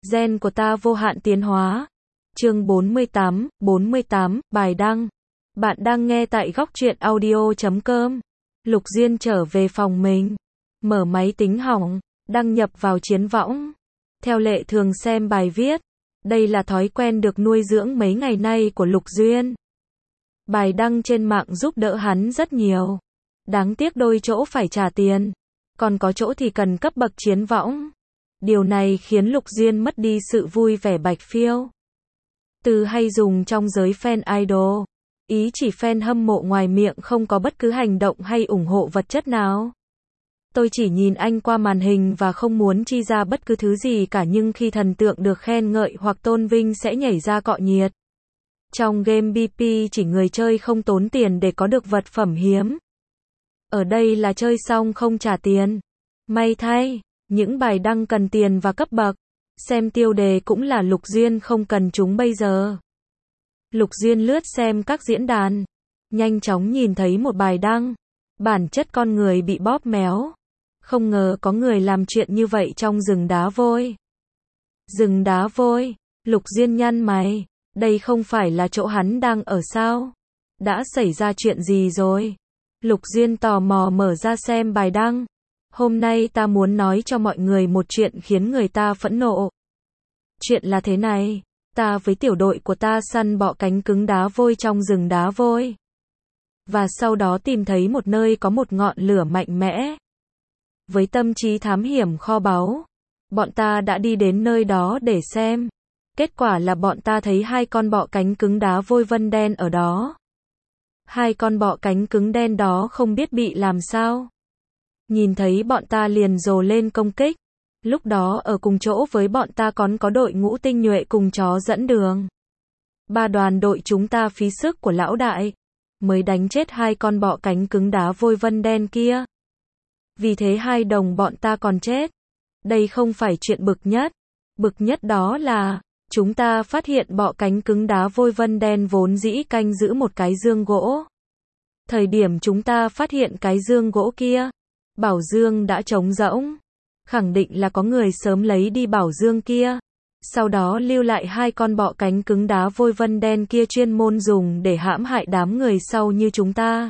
Gen của ta vô hạn tiến hóa. Chương 48, bài đăng. Bạn đang nghe tại góc truyện audio.com. Lục Diên trở về phòng mình, mở máy tính hỏng, đăng nhập vào chiến võng. Theo lệ thường xem bài viết. Đây là thói quen được nuôi dưỡng mấy ngày nay của Lục Duyên. Bài đăng trên mạng giúp đỡ hắn rất nhiều. Đáng tiếc đôi chỗ phải trả tiền, còn có chỗ thì cần cấp bậc chiến võng. Điều này khiến Lục Duyên mất đi sự vui vẻ bạch phiêu. Từ hay dùng trong giới fan idol. Ý chỉ fan hâm mộ ngoài miệng, không có bất cứ hành động hay ủng hộ vật chất nào. Tôi chỉ nhìn anh qua màn hình và không muốn chi ra bất cứ thứ gì cả, nhưng khi thần tượng được khen ngợi hoặc tôn vinh sẽ nhảy ra cọ nhiệt. Trong game BP chỉ người chơi không tốn tiền để có được vật phẩm hiếm. Ở đây là chơi xong không trả tiền. May thay, những bài đăng cần tiền và cấp bậc. Xem tiêu đề cũng là Lục Duyên không cần chúng bây giờ. Lục Duyên lướt xem các diễn đàn. Nhanh chóng nhìn thấy một bài đăng. Bản chất con người bị bóp méo. Không ngờ có người làm chuyện như vậy trong rừng đá vôi. Rừng đá vôi, Lục Duyên nhăn mày. Đây không phải là chỗ hắn đang ở sao? Đã xảy ra chuyện gì rồi? Lục Duyên tò mò mở ra xem bài đăng. Hôm nay ta muốn nói cho mọi người một chuyện khiến người ta phẫn nộ. Chuyện là thế này, ta với tiểu đội của ta săn bọ cánh cứng đá vôi trong rừng đá vôi. Và sau đó tìm thấy một nơi có một ngọn lửa mạnh mẽ. Với tâm trí thám hiểm kho báu, bọn ta đã đi đến nơi đó để xem. Kết quả là bọn ta thấy hai con bọ cánh cứng đá vôi vân đen ở đó. Hai con bọ cánh cứng đen đó không biết bị làm sao. Nhìn thấy bọn ta liền rồ lên công kích. Lúc đó ở cùng chỗ với bọn ta còn có đội ngũ tinh nhuệ cùng chó dẫn đường. Ba đoàn đội chúng ta phí sức của lão đại mới đánh chết hai con bọ cánh cứng đá vôi vân đen kia. Vì thế hai đồng bọn ta còn chết. Đây không phải chuyện bực nhất. Bực nhất đó là chúng ta phát hiện bọ cánh cứng đá vôi vân đen vốn dĩ canh giữ một cái giương gỗ. Thời điểm chúng ta phát hiện cái giương gỗ kia, bảo dương đã trống rỗng. Khẳng định là có người sớm lấy đi bảo dương kia. Sau đó lưu lại hai con bọ cánh cứng đá vôi vân đen kia chuyên môn dùng để hãm hại đám người sau như chúng ta.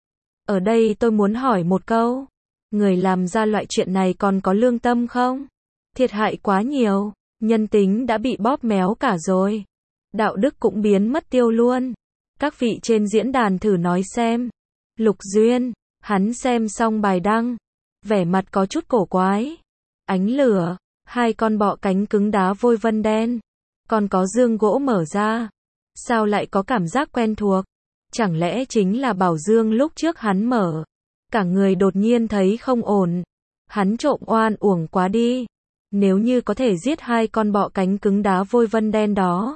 Ở đây tôi muốn hỏi một câu. Người làm ra loại chuyện này còn có lương tâm không? Thiệt hại quá nhiều. Nhân tính đã bị bóp méo cả rồi. Đạo đức cũng biến mất tiêu luôn. Các vị trên diễn đàn thử nói xem. Lục Duyên, hắn xem xong bài đăng. Vẻ mặt có chút cổ quái. Ánh lửa, hai con bọ cánh cứng đá vôi vân đen. Còn có giương gỗ mở ra. Sao lại có cảm giác quen thuộc? Chẳng lẽ chính là bảo dương lúc trước hắn mở? Cả người đột nhiên thấy không ổn. Hắn trộm oan uổng quá đi. Nếu như có thể giết hai con bọ cánh cứng đá vôi vân đen đó,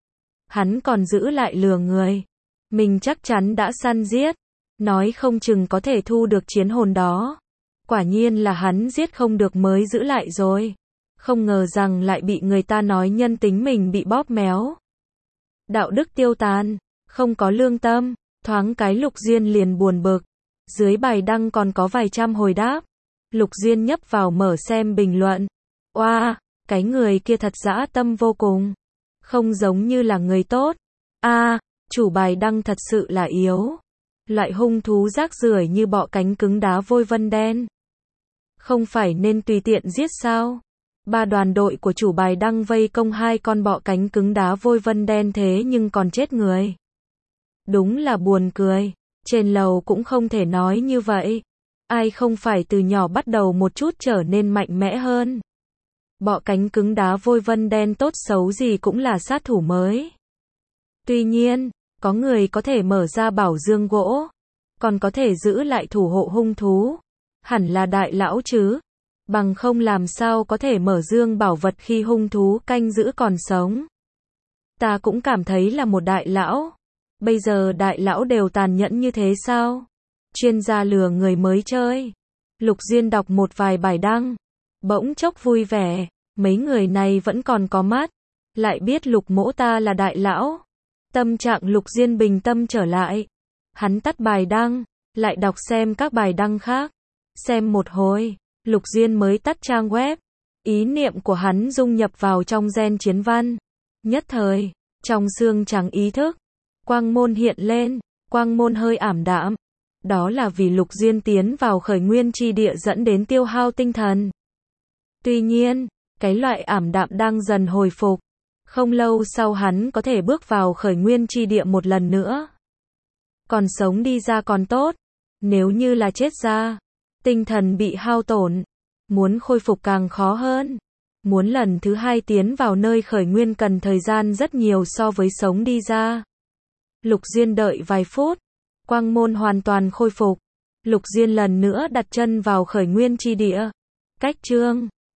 hắn còn giữ lại lừa người. Mình chắc chắn đã săn giết. Nói không chừng có thể thu được chiến hồn đó. Quả nhiên là hắn giết không được mới giữ lại rồi. Không ngờ rằng lại bị người ta nói nhân tính mình bị bóp méo. Đạo đức tiêu tan, không có lương tâm. Thoáng cái Lục Duyên liền buồn bực. Dưới bài đăng còn có vài trăm hồi đáp. Lục Duyên nhấp vào mở xem bình luận. Oa, cái người kia thật dã tâm vô cùng. Không giống như là người tốt. Chủ bài đăng thật sự là yếu. Loại hung thú rác rưởi như bọ cánh cứng đá vôi vân đen. Không phải nên tùy tiện giết sao? Ba đoàn đội của chủ bài đăng vây công hai con bọ cánh cứng đá vôi vân đen thế nhưng còn chết người. Đúng là buồn cười. Trên lầu cũng không thể nói như vậy. Ai không phải từ nhỏ bắt đầu một chút trở nên mạnh mẽ hơn. Bọ cánh cứng đá vôi vân đen tốt xấu gì cũng là sát thủ mới. Tuy nhiên, có người có thể mở ra bảo dương gỗ, còn có thể giữ lại thủ hộ hung thú. Hẳn là đại lão chứ. Bằng không làm sao có thể mở dương bảo vật khi hung thú canh giữ còn sống. Ta cũng cảm thấy là một đại lão. Bây giờ đại lão đều tàn nhẫn như thế sao? Chuyên gia lừa người mới chơi. Lục Duyên đọc một vài bài đăng. Bỗng chốc vui vẻ. Mấy người này vẫn còn có mắt. Lại biết Lục mỗ ta là đại lão. Tâm trạng Lục Duyên bình tâm trở lại. Hắn tắt bài đăng. Lại đọc xem các bài đăng khác. Xem một hồi. Lục Duyên mới tắt trang web. Ý niệm của hắn dung nhập vào trong gen chiến văn. Nhất thời, trong xương trắng ý thức, quang môn hiện lên, quang môn hơi ảm đạm. Đó là vì Lục Diên tiến vào khởi nguyên chi địa dẫn đến tiêu hao tinh thần. Tuy nhiên, cái loại ảm đạm đang dần hồi phục. Không lâu sau hắn có thể bước vào khởi nguyên chi địa một lần nữa. Còn sống đi ra còn tốt. Nếu như là chết ra, tinh thần bị hao tổn, muốn khôi phục càng khó hơn. Muốn lần thứ hai tiến vào nơi khởi nguyên cần thời gian rất nhiều so với sống đi ra. Lục Diên đợi vài phút, quang môn hoàn toàn khôi phục. Lục Diên lần nữa đặt chân vào khởi nguyên chi địa. Cách chương